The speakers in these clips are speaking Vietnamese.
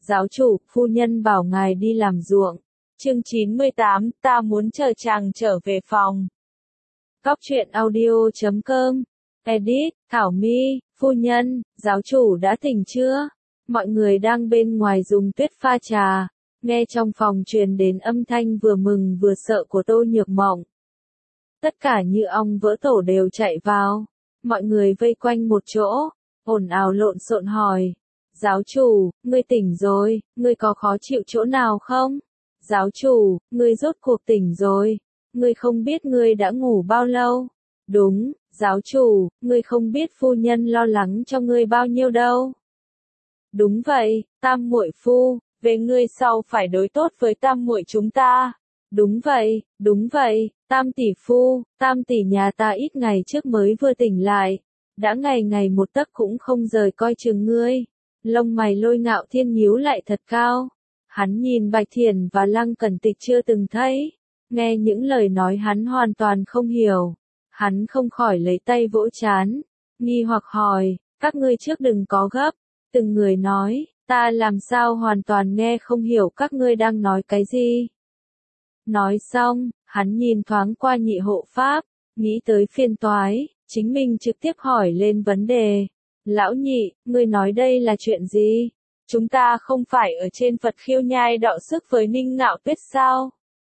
Giáo chủ, phu nhân bảo ngài đi làm ruộng. Chương 98, ta muốn chờ chàng trở về phòng. Góc truyện audio.com. Edit, Thảo My, phu nhân, giáo chủ đã tỉnh chưa? Mọi người đang bên ngoài dùng tuyết pha trà, nghe trong phòng truyền đến âm thanh vừa mừng vừa sợ của Tô Nhược Mộng. Tất cả như ong vỡ tổ đều chạy vào, mọi người vây quanh một chỗ, ồn ào lộn xộn hỏi. Giáo chủ, ngươi tỉnh rồi, ngươi có khó chịu chỗ nào không? Giáo chủ, ngươi rốt cuộc tỉnh rồi, ngươi không biết ngươi đã ngủ bao lâu? Đúng, giáo chủ, ngươi không biết phu nhân lo lắng cho ngươi bao nhiêu đâu. Đúng vậy, tam muội phu, về ngươi sau phải đối tốt với tam muội chúng ta. Đúng vậy, tam tỷ phu, tam tỷ nhà ta ít ngày trước mới vừa tỉnh lại, đã ngày ngày một tấc cũng không rời coi chừng ngươi. Lông mày Lôi Ngạo Thiên nhíu lại thật cao. Hắn nhìn Bạch Thiển và Lăng Cẩn Tịch chưa từng thấy, nghe những lời nói hắn hoàn toàn không hiểu. Hắn không khỏi lấy tay vỗ trán, nghi hoặc hỏi, các ngươi trước đừng có gấp. Từng người nói, ta làm sao hoàn toàn nghe không hiểu các ngươi đang nói cái gì. Nói xong, hắn nhìn thoáng qua Nhị hộ pháp, nghĩ tới phiên toái, chính mình trực tiếp hỏi lên vấn đề. Lão Nhị, ngươi nói đây là chuyện gì? Chúng ta không phải ở trên Phật Khiêu Nhai đọ sức với Ninh Ngạo Tuyết sao?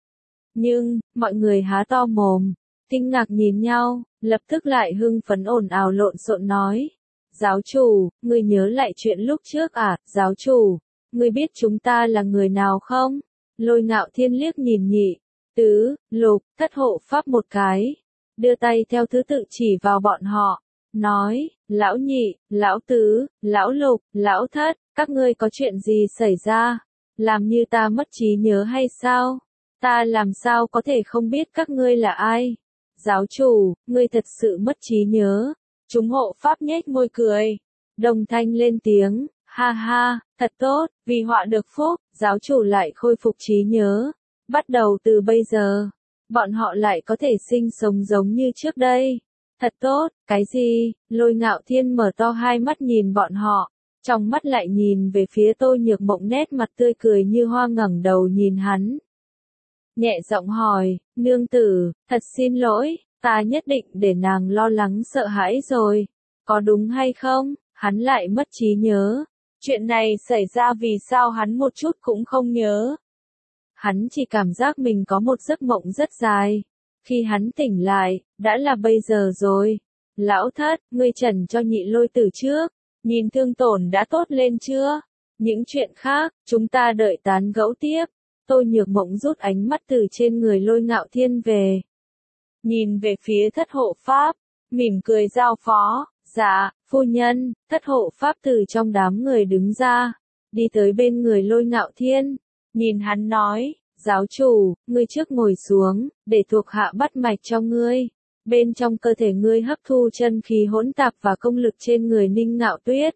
Nhưng, mọi người há to mồm, kinh ngạc nhìn nhau, lập tức lại hưng phấn ồn ào lộn xộn nói. Giáo chủ, ngươi nhớ lại chuyện lúc trước à? Giáo chủ, ngươi biết chúng ta là người nào không? Lôi Ngạo Thiên liếc nhìn Nhị, Tứ, Lục, Thất hộ pháp một cái, đưa tay theo thứ tự chỉ vào bọn họ, nói, Lão Nhị, Lão Tứ, Lão Lục, Lão Thất, các ngươi có chuyện gì xảy ra? Làm như ta mất trí nhớ hay sao? Ta làm sao có thể không biết các ngươi là ai? Giáo chủ, ngươi thật sự mất trí nhớ. Chúng hộ pháp nhếch môi cười. Đồng thanh lên tiếng, ha ha, thật tốt, vì họa được phúc, giáo chủ lại khôi phục trí nhớ. Bắt đầu từ bây giờ, bọn họ lại có thể sinh sống giống như trước đây. Thật tốt, cái gì? Lôi Ngạo Thiên mở to hai mắt nhìn bọn họ, trong mắt lại nhìn về phía Tô Nhược Mộng nét mặt tươi cười như hoa ngẩng đầu nhìn hắn. Nhẹ giọng hỏi, nương tử, thật xin lỗi, ta nhất định để nàng lo lắng sợ hãi rồi. Có đúng hay không? Hắn lại mất trí nhớ. Chuyện này xảy ra vì sao hắn một chút cũng không nhớ. Hắn chỉ cảm giác mình có một giấc mộng rất dài. Khi hắn tỉnh lại, đã là bây giờ rồi. Lão Thất, ngươi trần cho Nhị Lôi Tử trước. Nhìn thương tổn đã tốt lên chưa? Những chuyện khác, chúng ta đợi tán gẫu tiếp. Tô Nhược Mộng rút ánh mắt từ trên người Lôi Ngạo Thiên về. Nhìn về phía Thất hộ pháp, mỉm cười giao phó, dạ, phu nhân. Thất hộ pháp từ trong đám người đứng ra, đi tới bên người Lôi Ngạo Thiên, nhìn hắn nói, giáo chủ, ngươi trước ngồi xuống, để thuộc hạ bắt mạch cho ngươi. Bên trong cơ thể ngươi hấp thu chân khí hỗn tạp và công lực trên người Ninh Ngạo Tuyết.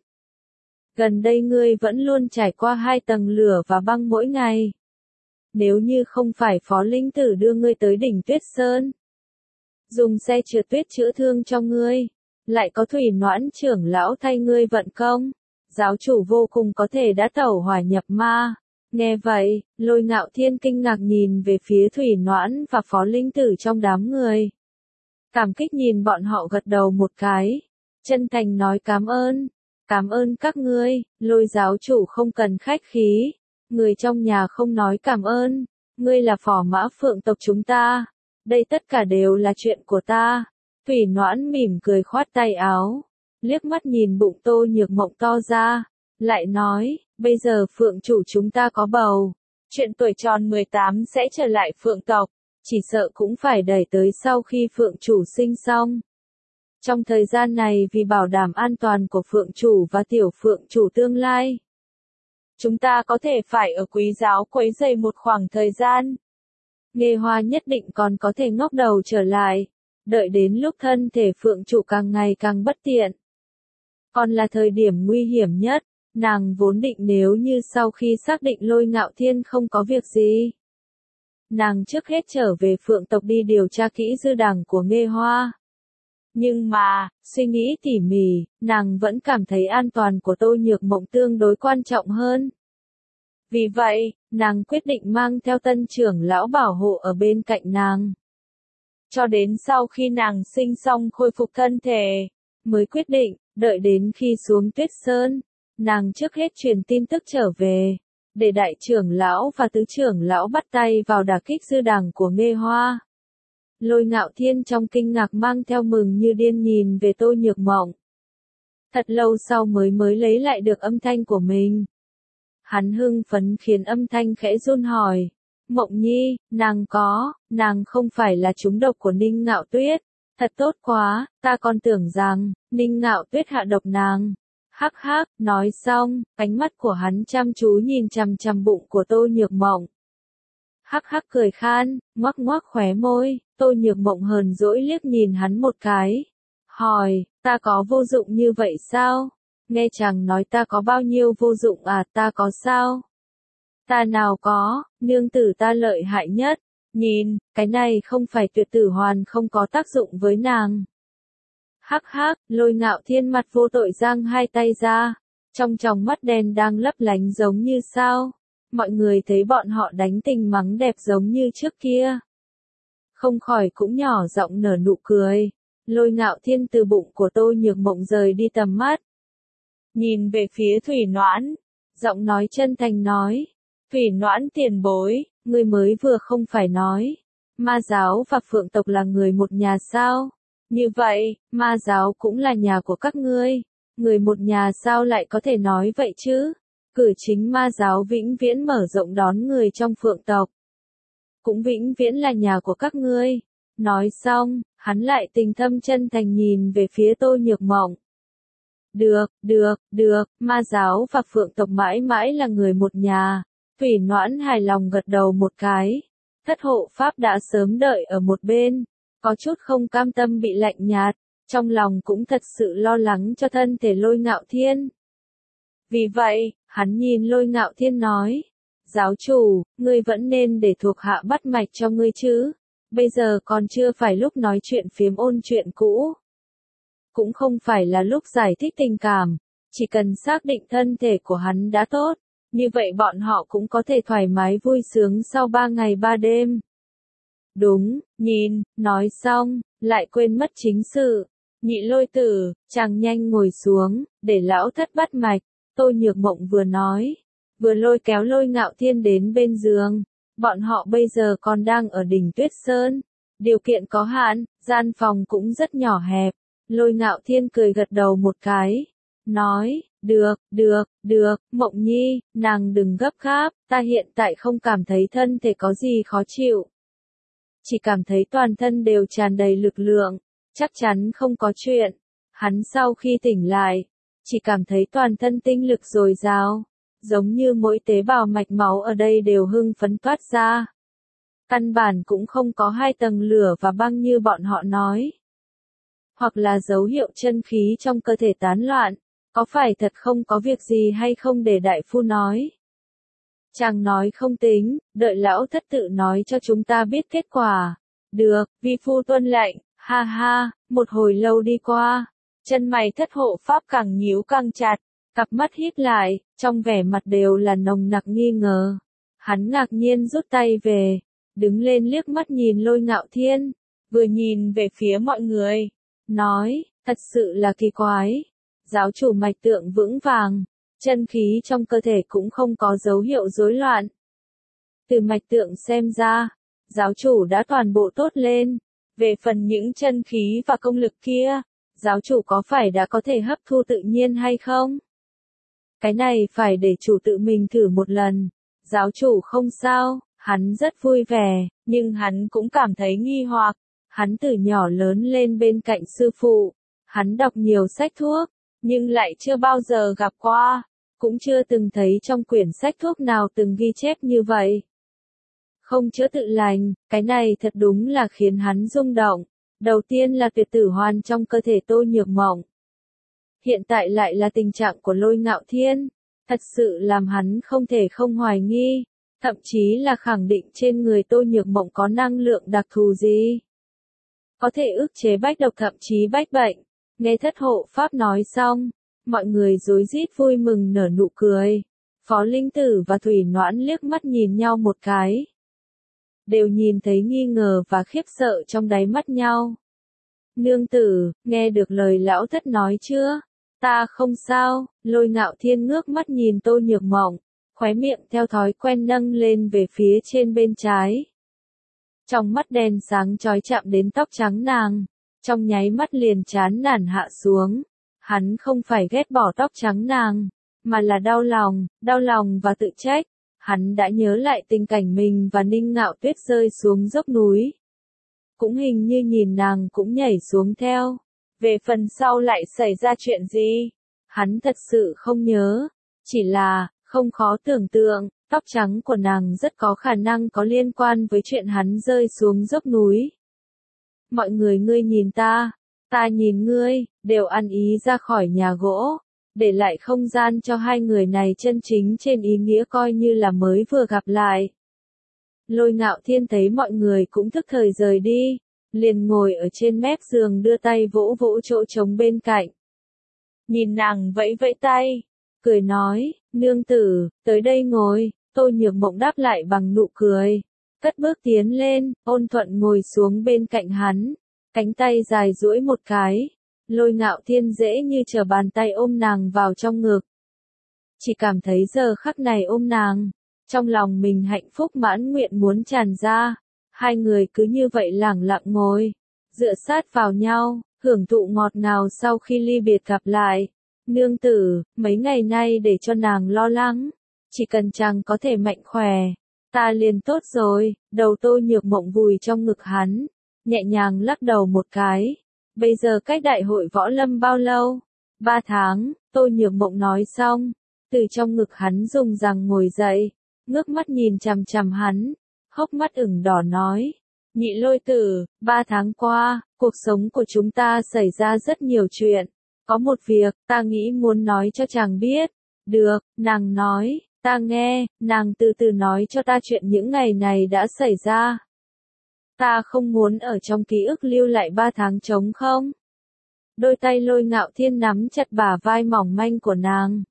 Gần đây ngươi vẫn luôn trải qua 2 tầng lửa và băng mỗi ngày. Nếu như không phải Phó Linh Tử đưa ngươi tới đỉnh Tuyết Sơn, dùng xe trượt tuyết chữa thương cho ngươi, lại có Thủy Noãn trưởng lão thay ngươi vận công, giáo chủ vô cùng có thể đã tẩu hỏa nhập ma. Nghe vậy, Lôi Ngạo Thiên kinh ngạc nhìn về phía Thủy Noãn và Phó Linh Tử trong đám người. Cảm kích nhìn bọn họ gật đầu một cái, chân thành nói cảm ơn các ngươi. Lôi giáo chủ không cần khách khí, người trong nhà không nói cảm ơn, ngươi là phò mã phượng tộc chúng ta, đây tất cả đều là chuyện của ta. Thủy Noãn mỉm cười khoát tay áo, liếc mắt nhìn bụng Tô Nhược Mộng to ra, lại nói, bây giờ phượng chủ chúng ta có bầu, chuyện tuổi tròn 18 sẽ trở lại phượng tộc, chỉ sợ cũng phải đẩy tới sau khi phượng chủ sinh xong. Trong thời gian này vì bảo đảm an toàn của phượng chủ và tiểu phượng chủ tương lai, chúng ta có thể phải ở Quý giáo quấy rầy một khoảng thời gian. Nghê Hoa nhất định còn có thể ngóc đầu trở lại, đợi đến lúc thân thể phượng chủ càng ngày càng bất tiện. Còn là thời điểm nguy hiểm nhất, nàng vốn định nếu như sau khi xác định Lôi Ngạo Thiên không có việc gì, nàng trước hết trở về phượng tộc đi điều tra kỹ dư đằng của Nghê Hoa. Nhưng mà, suy nghĩ tỉ mỉ, nàng vẫn cảm thấy an toàn của Tô Nhược Mộng tương đối quan trọng hơn. Vì vậy, nàng quyết định mang theo tân trưởng lão bảo hộ ở bên cạnh nàng. Cho đến sau khi nàng sinh xong khôi phục thân thể, mới quyết định, đợi đến khi xuống Tuyết Sơn, nàng trước hết truyền tin tức trở về, để đại trưởng lão và tứ trưởng lão bắt tay vào đả kích dư đảng của Nghê Hoa. Lôi Ngạo Thiên trong kinh ngạc mang theo mừng như điên nhìn về Tô Nhược Mộng. Thật lâu sau mới lấy lại được âm thanh của mình. Hắn hưng phấn khiến âm thanh khẽ run hỏi. Mộng Nhi, nàng không phải là trúng độc của Ninh Ngạo Tuyết. Thật tốt quá, ta còn tưởng rằng, Ninh Ngạo Tuyết hạ độc nàng. Hắc hắc, nói xong, ánh mắt của hắn chăm chú nhìn chằm chằm bụng của Tô Nhược Mộng. Hắc hắc cười khan, ngoác ngoác khóe môi, Tô Nhược Mộng hờn dỗi liếc nhìn hắn một cái. Hỏi, ta có vô dụng như vậy sao? Nghe chàng nói ta có bao nhiêu vô dụng à, ta có sao? Ta nào có, nương tử ta lợi hại nhất. Nhìn, cái này không phải Tuyệt Tử Hoàn không có tác dụng với nàng. Hắc hắc, Lôi Ngạo Thiên mặt vô tội giang hai tay ra, trong tròng mắt đen đang lấp lánh giống như sao. Mọi người thấy bọn họ đánh tình mắng đẹp giống như trước kia. Không khỏi cũng nhỏ giọng nở nụ cười. Lôi Ngạo Thiên từ bụng của Tô Nhược Mộng rời đi tầm mắt. Nhìn về phía Thủy Noãn, giọng nói chân thành nói. Thủy Noãn tiền bối, ngươi mới vừa không phải nói. Ma giáo và Phượng tộc là người một nhà sao? Như vậy, ma giáo cũng là nhà của các ngươi. Người một nhà sao lại có thể nói vậy chứ? Cử chính ma giáo vĩnh viễn mở rộng đón người trong Phượng tộc. Cũng vĩnh viễn là nhà của các ngươi. Nói xong, hắn lại tình thâm chân thành nhìn về phía Tô Nhược Mộng. Được, ma giáo và Phượng tộc mãi mãi là người một nhà. Thủy Noãn hài lòng gật đầu một cái. Thất hộ pháp đã sớm đợi ở một bên, có chút không cam tâm bị lạnh nhạt, trong lòng cũng thật sự lo lắng cho thân thể Lôi Ngạo Thiên. Vì vậy, hắn nhìn Lôi Ngạo Thiên nói, giáo chủ, ngươi vẫn nên để thuộc hạ bắt mạch cho ngươi chứ, bây giờ còn chưa phải lúc nói chuyện phiếm ôn chuyện cũ. Cũng không phải là lúc giải thích tình cảm, chỉ cần xác định thân thể của hắn đã tốt, như vậy bọn họ cũng có thể thoải mái vui sướng sau 3 ngày 3 đêm. Đúng, nhìn, nói xong, lại quên mất chính sự. Nhị Lôi tử, chàng nhanh ngồi xuống, để lão thất bắt mạch. Tô Nhược Mộng vừa nói, vừa lôi kéo Lôi Ngạo Thiên đến bên giường. Bọn họ bây giờ còn đang ở đỉnh Tuyết Sơn. Điều kiện có hạn, gian phòng cũng rất nhỏ hẹp. Lôi Ngạo Thiên cười gật đầu một cái. Nói, được, Mộng Nhi, nàng đừng gấp gáp, ta hiện tại không cảm thấy thân thể có gì khó chịu. Chỉ cảm thấy toàn thân đều tràn đầy lực lượng, chắc chắn không có chuyện. Hắn sau khi tỉnh lại, chỉ cảm thấy toàn thân tinh lực dồi dào, giống như mỗi tế bào mạch máu ở đây đều hưng phấn toát ra. Căn bản cũng không có 2 tầng lửa và băng như bọn họ nói. Hoặc là dấu hiệu chân khí trong cơ thể tán loạn, có phải thật không có việc gì hay không để đại phu nói. Chàng nói không tính, đợi lão thất tự nói cho chúng ta biết kết quả. Được, vi phu tuân lệnh, ha ha, một hồi lâu đi qua, chân mày thất hộ pháp càng nhíu càng chặt, cặp mắt híp lại, trong vẻ mặt đều là nồng nặc nghi ngờ. Hắn ngạc nhiên rút tay về, đứng lên liếc mắt nhìn Lôi Ngạo Thiên, vừa nhìn về phía mọi người, nói, thật sự là kỳ quái. Giáo chủ mạch tượng vững vàng, chân khí trong cơ thể cũng không có dấu hiệu rối loạn. Từ mạch tượng xem ra, giáo chủ đã toàn bộ tốt lên. Về phần những chân khí và công lực kia, giáo chủ có phải đã có thể hấp thu tự nhiên hay không? Cái này phải để chủ tự mình thử một lần. Giáo chủ không sao, hắn rất vui vẻ, nhưng hắn cũng cảm thấy nghi hoặc. Hắn từ nhỏ lớn lên bên cạnh sư phụ, hắn đọc nhiều sách thuốc, nhưng lại chưa bao giờ gặp qua, cũng chưa từng thấy trong quyển sách thuốc nào từng ghi chép như vậy. Không chữa tự lành, cái này thật đúng là khiến hắn rung động. Đầu tiên là Tuyệt Tử Hoàn trong cơ thể Tô Nhược Mộng. Hiện tại lại là tình trạng của Lôi Ngạo Thiên, thật sự làm hắn không thể không hoài nghi, thậm chí là khẳng định trên người Tô Nhược Mộng có năng lượng đặc thù gì. Có thể ức chế bách độc thậm chí bách bệnh. Nghe thất hộ pháp nói xong, mọi người rối rít vui mừng nở nụ cười. Phó Linh Tử và Thủy Noãn liếc mắt nhìn nhau một cái. Đều nhìn thấy nghi ngờ và khiếp sợ trong đáy mắt nhau. Nương tử, nghe được lời lão thất nói chưa? Ta không sao, Lôi Ngạo Thiên ngước mắt nhìn Tô Nhược Mộng, khóe miệng theo thói quen nâng lên về phía trên bên trái. Trong mắt đèn sáng chói chạm đến tóc trắng nàng, trong nháy mắt liền chán nản hạ xuống. Hắn không phải ghét bỏ tóc trắng nàng, mà là đau lòng và tự trách. Hắn đã nhớ lại tình cảnh mình và Ninh Ngạo Tuyết rơi xuống dốc núi. Cũng hình như nhìn nàng cũng nhảy xuống theo. Về phần sau lại xảy ra chuyện gì? Hắn thật sự không nhớ. Chỉ là, không khó tưởng tượng, tóc trắng của nàng rất có khả năng có liên quan với chuyện hắn rơi xuống dốc núi. Mọi người ngươi nhìn ta nhìn ngươi, đều ăn ý ra khỏi nhà gỗ, để lại không gian cho hai người này chân chính trên ý nghĩa coi như là mới vừa gặp lại. Lôi Ngạo Thiên thấy mọi người cũng thức thời rời đi, liền ngồi ở trên mép giường đưa tay vỗ vỗ chỗ trống bên cạnh. Nhìn nàng vẫy vẫy tay, cười nói, nương tử, tới đây ngồi. Tô Nhược Mộng đáp lại bằng nụ cười, cất bước tiến lên, ôn thuận ngồi xuống bên cạnh hắn, cánh tay dài duỗi một cái. Lôi Ngạo Thiên dễ như trở bàn tay ôm nàng vào trong ngực. Chỉ cảm thấy giờ khắc này ôm nàng, trong lòng mình hạnh phúc mãn nguyện muốn tràn ra. Hai người cứ như vậy lẳng lặng ngồi, dựa sát vào nhau, hưởng thụ ngọt ngào sau khi ly biệt gặp lại. Nương tử, mấy ngày nay để cho nàng lo lắng, chỉ cần chàng có thể mạnh khỏe, ta liền tốt rồi. Đầu Tô Nhược Mộng vùi trong ngực hắn, nhẹ nhàng lắc đầu một cái. Bây giờ cách đại hội võ lâm bao lâu? 3 tháng, Tô Nhược Mộng nói xong, từ trong ngực hắn dùng rằng ngồi dậy, ngước mắt nhìn chằm chằm hắn, hốc mắt ửng đỏ nói, Nhị Lôi Tử, 3 tháng qua, cuộc sống của chúng ta xảy ra rất nhiều chuyện, có một việc, ta nghĩ muốn nói cho chàng biết. Được, nàng nói, ta nghe. Nàng từ từ nói cho ta chuyện những ngày này đã xảy ra. Ta không muốn ở trong ký ức lưu lại 3 tháng trống không. Đôi tay Lôi Ngạo Thiên nắm chặt bả vai mỏng manh của nàng.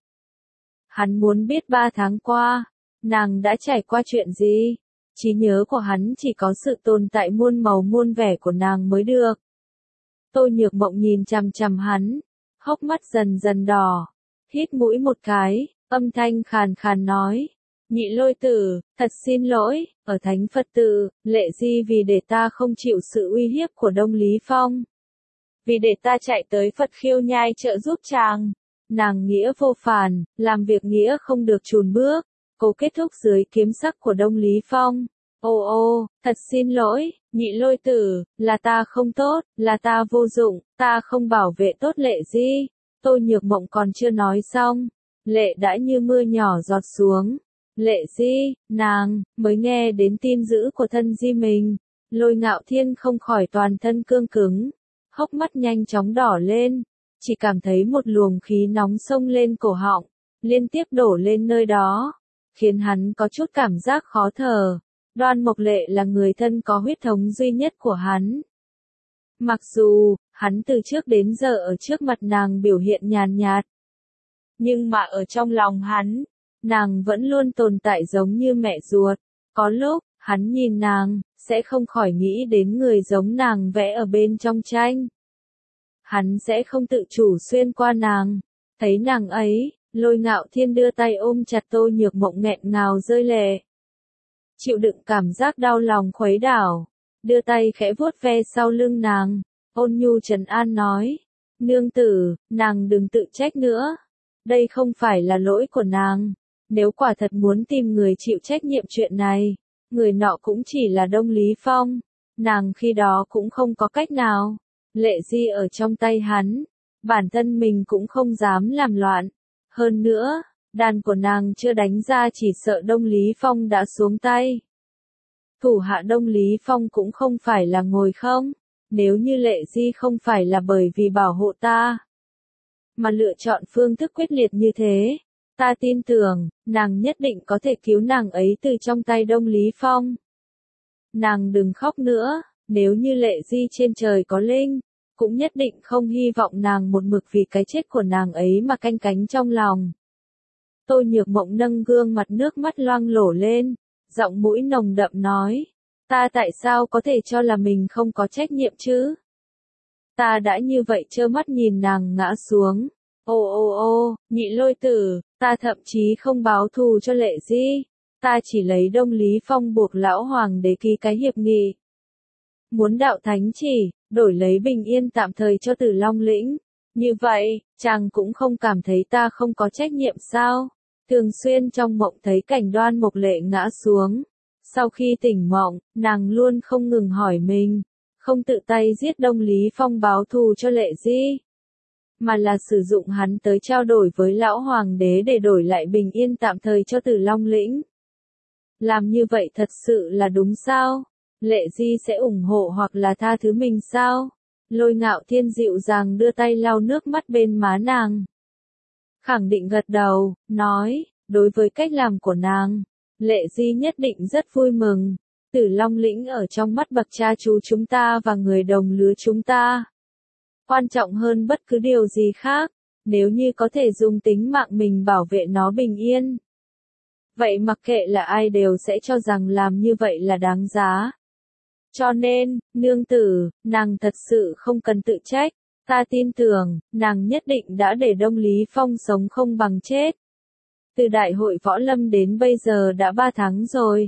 Hắn muốn biết 3 tháng qua, nàng đã trải qua chuyện gì. Trí nhớ của hắn chỉ có sự tồn tại muôn màu muôn vẻ của nàng mới được. Tô Nhược Mộng nhìn chằm chằm hắn, hốc mắt dần dần đỏ, hít mũi một cái, âm thanh khàn khàn nói, Nhị Lôi Tử, thật xin lỗi, ở Thánh Phật Tự, Lệ Di vì để ta không chịu sự uy hiếp của Đông Lý Phong, vì để ta chạy tới Phật Khiêu Nhai trợ giúp chàng, nàng nghĩa vô phản, làm việc nghĩa không được chùn bước, cố kết thúc dưới kiếm sắc của Đông Lý Phong. Ô, thật xin lỗi, Nhị Lôi Tử, là ta không tốt, là ta vô dụng, ta không bảo vệ tốt Lệ Di. Tô Nhược Mộng còn chưa nói xong, lệ đã như mưa nhỏ giọt xuống. Lệ Di, nàng, mới nghe đến tin dữ của thân Di mình. Lôi Ngạo Thiên không khỏi toàn thân cương cứng, hốc mắt nhanh chóng đỏ lên, chỉ cảm thấy một luồng khí nóng xông lên cổ họng, liên tiếp đổ lên nơi đó, khiến hắn có chút cảm giác khó thở. Đoan Mộc Lệ là người thân có huyết thống duy nhất của hắn. Mặc dù, hắn từ trước đến giờ ở trước mặt nàng biểu hiện nhàn nhạt, nhưng mà ở trong lòng hắn, nàng vẫn luôn tồn tại giống như mẹ ruột. Có lúc, hắn nhìn nàng, sẽ không khỏi nghĩ đến người giống nàng vẽ ở bên trong tranh. Hắn sẽ không tự chủ xuyên qua nàng. Thấy nàng ấy, Lôi Ngạo Thiên đưa tay ôm chặt Tô Nhược Mộng nghẹn ngào rơi lệ. Chịu đựng cảm giác đau lòng khuấy đảo, đưa tay khẽ vuốt ve sau lưng nàng, ôn nhu trấn an nói, nương tử, nàng đừng tự trách nữa. Đây không phải là lỗi của nàng. Nếu quả thật muốn tìm người chịu trách nhiệm chuyện này, người nọ cũng chỉ là Đông Lý Phong. Nàng khi đó cũng không có cách nào. Lệ Di ở trong tay hắn, bản thân mình cũng không dám làm loạn. Hơn nữa, đàn của nàng chưa đánh ra chỉ sợ Đông Lý Phong đã xuống tay. Thủ hạ Đông Lý Phong cũng không phải là ngồi không. Nếu như Lệ Di không phải là bởi vì bảo hộ ta, mà lựa chọn phương thức quyết liệt như thế, ta tin tưởng, nàng nhất định có thể cứu nàng ấy từ trong tay Đông Lý Phong. Nàng đừng khóc nữa, nếu như Lệ Di trên trời có linh, cũng nhất định không hy vọng nàng một mực vì cái chết của nàng ấy mà canh cánh trong lòng. Tôi Nhược Mộng nâng gương mặt nước mắt loang lổ lên, giọng mũi nồng đậm nói. Ta tại sao có thể cho là mình không có trách nhiệm chứ? Ta đã như vậy trơ mắt nhìn nàng ngã xuống. Ô, Nhị Lôi Tử, ta thậm chí không báo thù cho Lệ Di. Ta chỉ lấy Đông Lý Phong buộc lão hoàng đế ký cái hiệp nghị. Muốn đạo thánh chỉ, đổi lấy bình yên tạm thời cho Tử Long Lĩnh. Như vậy, chàng cũng không cảm thấy ta không có trách nhiệm sao? Thường xuyên trong mộng thấy cảnh Đoan Mộc Lệ ngã xuống. Sau khi tỉnh mộng, nàng luôn không ngừng hỏi mình, không tự tay giết Đông Lý Phong báo thù cho Lệ Di, mà là sử dụng hắn tới trao đổi với lão hoàng đế để đổi lại bình yên tạm thời cho Tử Long Lĩnh. Làm như vậy thật sự là đúng sao? Lệ Di sẽ ủng hộ hoặc là tha thứ mình sao? Lôi Ngạo Thiên dịu dàng đưa tay lau nước mắt bên má nàng. Khẳng định gật đầu, nói, đối với cách làm của nàng, Lệ Di nhất định rất vui mừng. Tử Long Lĩnh ở trong mắt bậc cha chú chúng ta và người đồng lứa chúng ta. Quan trọng hơn bất cứ điều gì khác, nếu như có thể dùng tính mạng mình bảo vệ nó bình yên. Vậy mặc kệ là ai đều sẽ cho rằng làm như vậy là đáng giá. Cho nên, nương tử, nàng thật sự không cần tự trách. Ta tin tưởng, nàng nhất định đã để Đông Lý Phong sống không bằng chết. Từ đại hội võ lâm đến bây giờ đã 3 tháng rồi.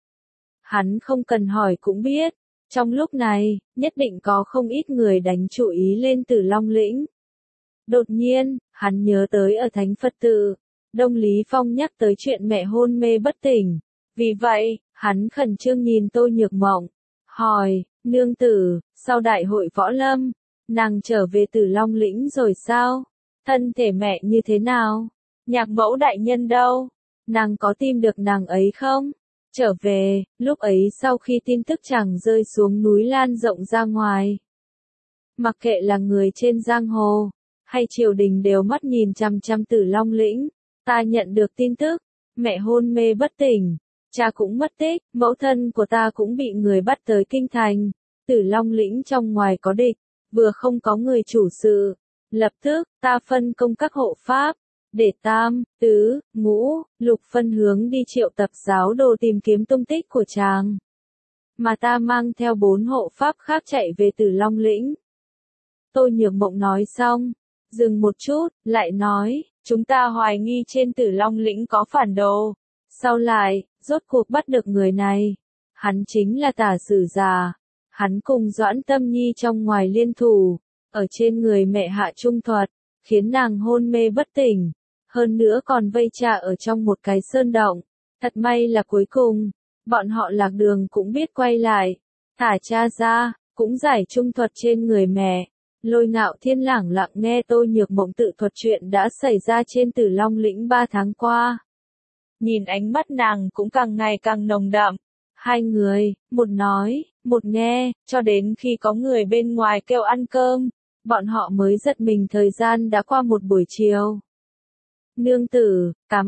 Hắn không cần hỏi cũng biết, trong lúc này, nhất định có không ít người đánh chú ý lên Tử Long Lĩnh. Đột nhiên, hắn nhớ tới ở Thánh Phật Tự, Đông Lý Phong nhắc tới chuyện mẹ hôn mê bất tỉnh. Vì vậy, hắn khẩn trương nhìn Tôi Nhược Mộng, hỏi, nương tử, sau đại hội võ lâm, nàng trở về Tử Long Lĩnh rồi sao? Thân thể mẹ như thế nào? Nhạc mẫu đại nhân đâu? Nàng có tìm được nàng ấy không? Trở về, lúc ấy sau khi tin tức chàng rơi xuống núi lan rộng ra ngoài. Mặc kệ là người trên giang hồ, hay triều đình đều mắt nhìn chằm chằm Tử Long Lĩnh. Ta nhận được tin tức, mẹ hôn mê bất tỉnh, cha cũng mất tích, mẫu thân của ta cũng bị người bắt tới kinh thành. Tử Long Lĩnh trong ngoài có địch, vừa không có người chủ sự. Lập tức, ta phân công các hộ pháp, để tam, tứ, ngũ, lục phân hướng đi triệu tập giáo đồ tìm kiếm tung tích của chàng. Mà ta mang theo 4 hộ pháp khác chạy về Tử Long Lĩnh. Tôi Nhược Mộng nói xong, dừng một chút, lại nói, chúng ta hoài nghi trên Tử Long Lĩnh có phản đồ. Sau lại, rốt cuộc bắt được người này. Hắn chính là Tả Sử Già. Hắn cùng Doãn Tâm Nhi trong ngoài liên thủ, ở trên người mẹ hạ trung thuật, khiến nàng hôn mê bất tỉnh. Hơn nữa còn vây cha ở trong một cái sơn động. Thật may là cuối cùng, bọn họ lạc đường cũng biết quay lại. Thả cha ra, cũng giải trung thuật trên người mẹ. Lôi Ngạo Thiên lẳng lặng nghe Tôi Nhược Mộng tự thuật chuyện đã xảy ra trên Tử Long Lĩnh 3 tháng qua. Nhìn ánh mắt nàng cũng càng ngày càng nồng đậm. Hai người, một nói, một nghe, cho đến khi có người bên ngoài kêu ăn cơm, bọn họ mới giật mình thời gian đã qua một buổi chiều. Nương tử, cảm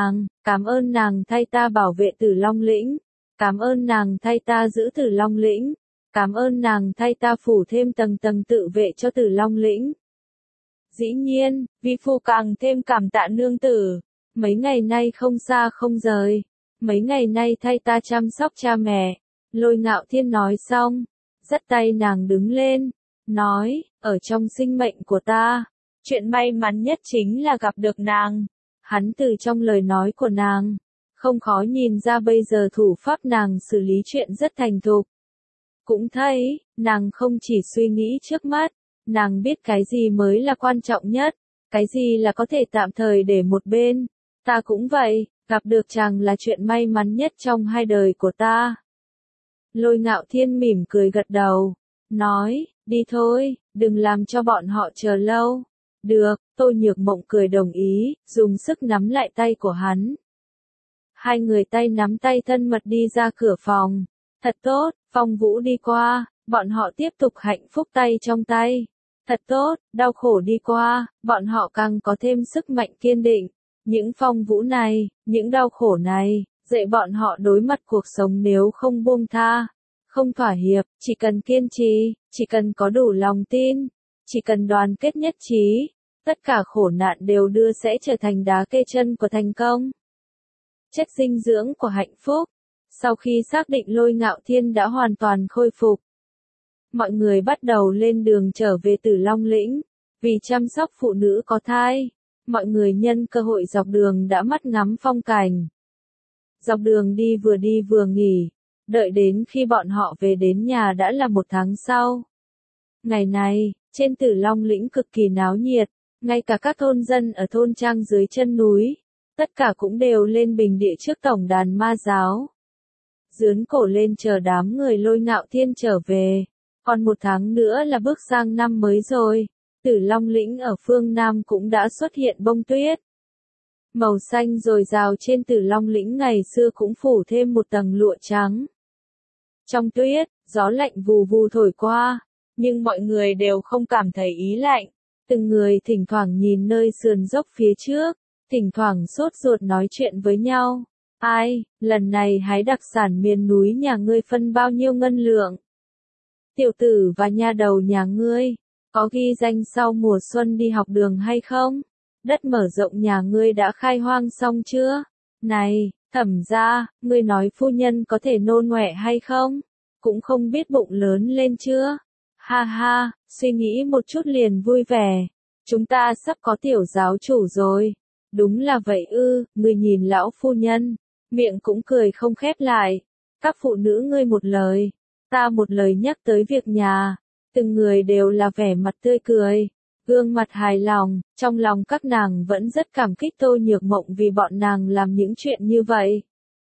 ơn nàng thay ta bảo vệ Tử Long Lĩnh, cảm ơn nàng thay ta giữ Tử Long Lĩnh, cảm ơn nàng thay ta phủ thêm tầng tầng tự vệ cho Tử Long Lĩnh. Dĩ nhiên, vi phu càng thêm cảm tạ nương tử, mấy ngày nay không xa không rời, mấy ngày nay thay ta chăm sóc cha mẹ. Lôi Ngạo Thiên nói xong, dắt tay nàng đứng lên, nói, ở trong sinh mệnh của ta, chuyện may mắn nhất chính là gặp được nàng. Hắn từ trong lời nói của nàng, không khó nhìn ra bây giờ thủ pháp nàng xử lý chuyện rất thành thục. Cũng thấy, nàng không chỉ suy nghĩ trước mắt, nàng biết cái gì mới là quan trọng nhất, cái gì là có thể tạm thời để một bên. Ta cũng vậy, gặp được chàng là chuyện may mắn nhất trong 2 đời của ta. Lôi Ngạo Thiên mỉm cười gật đầu, nói, đi thôi, đừng làm cho bọn họ chờ lâu. Được, Tôi Nhược Mộng cười đồng ý, dùng sức nắm lại tay của hắn. Hai người tay nắm tay thân mật đi ra cửa phòng. Thật tốt, Phong Vũ đi qua, bọn họ tiếp tục hạnh phúc tay trong tay. Thật tốt, đau khổ đi qua, bọn họ càng có thêm sức mạnh kiên định. Những phong vũ này, những đau khổ này, dạy bọn họ đối mặt cuộc sống nếu không buông tha, không thỏa hiệp, chỉ cần kiên trì, chỉ cần có đủ lòng tin, chỉ cần đoàn kết nhất trí, Tất cả khổ nạn đều đưa sẽ trở thành đá kê chân của thành công. Chất dinh dưỡng của hạnh phúc. Sau khi xác định Lôi Ngạo Thiên đã hoàn toàn khôi phục, mọi người bắt đầu lên đường trở về Tử Long Lĩnh. Vì chăm sóc phụ nữ có thai, mọi người nhân cơ hội dọc đường đã mắt ngắm phong cảnh. Dọc đường đi vừa nghỉ, đợi đến khi bọn họ về đến nhà đã là 1 tháng sau. Ngày này, trên Tử Long Lĩnh cực kỳ náo nhiệt, ngay cả các thôn dân ở thôn trang dưới chân núi, tất cả cũng đều lên bình địa trước tổng đàn ma giáo. Dướn cổ lên chờ đám người Lôi Ngạo Thiên trở về. Còn 1 tháng nữa là bước sang năm mới rồi. Tử Long Lĩnh ở phương Nam cũng đã xuất hiện bông tuyết. Màu xanh dồi dào trên Tử Long Lĩnh ngày xưa cũng phủ thêm một tầng lụa trắng. Trong tuyết, gió lạnh vù vù thổi qua, nhưng mọi người đều không cảm thấy ý lạnh. Từng người thỉnh thoảng nhìn nơi sườn dốc phía trước, thỉnh thoảng sốt ruột nói chuyện với nhau. Ai, lần này hái đặc sản miền núi nhà ngươi phân bao nhiêu ngân lượng? Tiểu tử và nha đầu nhà ngươi, có ghi danh sau mùa xuân đi học đường hay không? Đất mở rộng nhà ngươi đã khai hoang xong chưa? Này, Thẩm gia, ngươi nói phu nhân có thể nôn ngoẹ hay không? Cũng không biết bụng lớn lên chưa? Ha ha, suy nghĩ một chút liền vui vẻ. Chúng ta sắp có tiểu giáo chủ rồi. Đúng là vậy ư, ngươi nhìn lão phu nhân, miệng cũng cười không khép lại. Các phụ nữ ngươi một lời, ta một lời nhắc tới việc nhà, từng người đều là vẻ mặt tươi cười, gương mặt hài lòng, trong lòng các nàng vẫn rất cảm kích Tô Nhược Mộng vì bọn nàng làm những chuyện như vậy.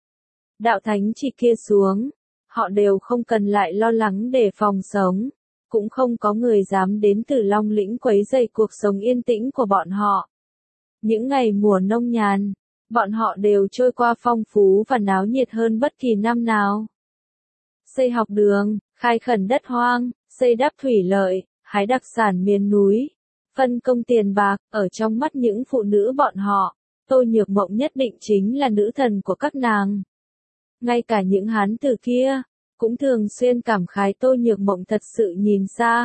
Đạo thánh chỉ kia xuống, họ đều không cần lại lo lắng để phòng sống, cũng không có người dám đến Tử Long Lĩnh quấy rầy cuộc sống yên tĩnh của bọn họ. Những ngày mùa nông nhàn, bọn họ đều trôi qua phong phú và náo nhiệt hơn bất kỳ năm nào. Xây học đường, khai khẩn đất hoang, xây đắp thủy lợi, hái đặc sản miền núi, phân công tiền bạc, ở trong mắt những phụ nữ bọn họ, Tô Nhược Mộng nhất định chính là nữ thần của các nàng. Ngay cả những hán tử kia, cũng thường xuyên cảm khái Tô Nhược Mộng thật sự nhìn xa.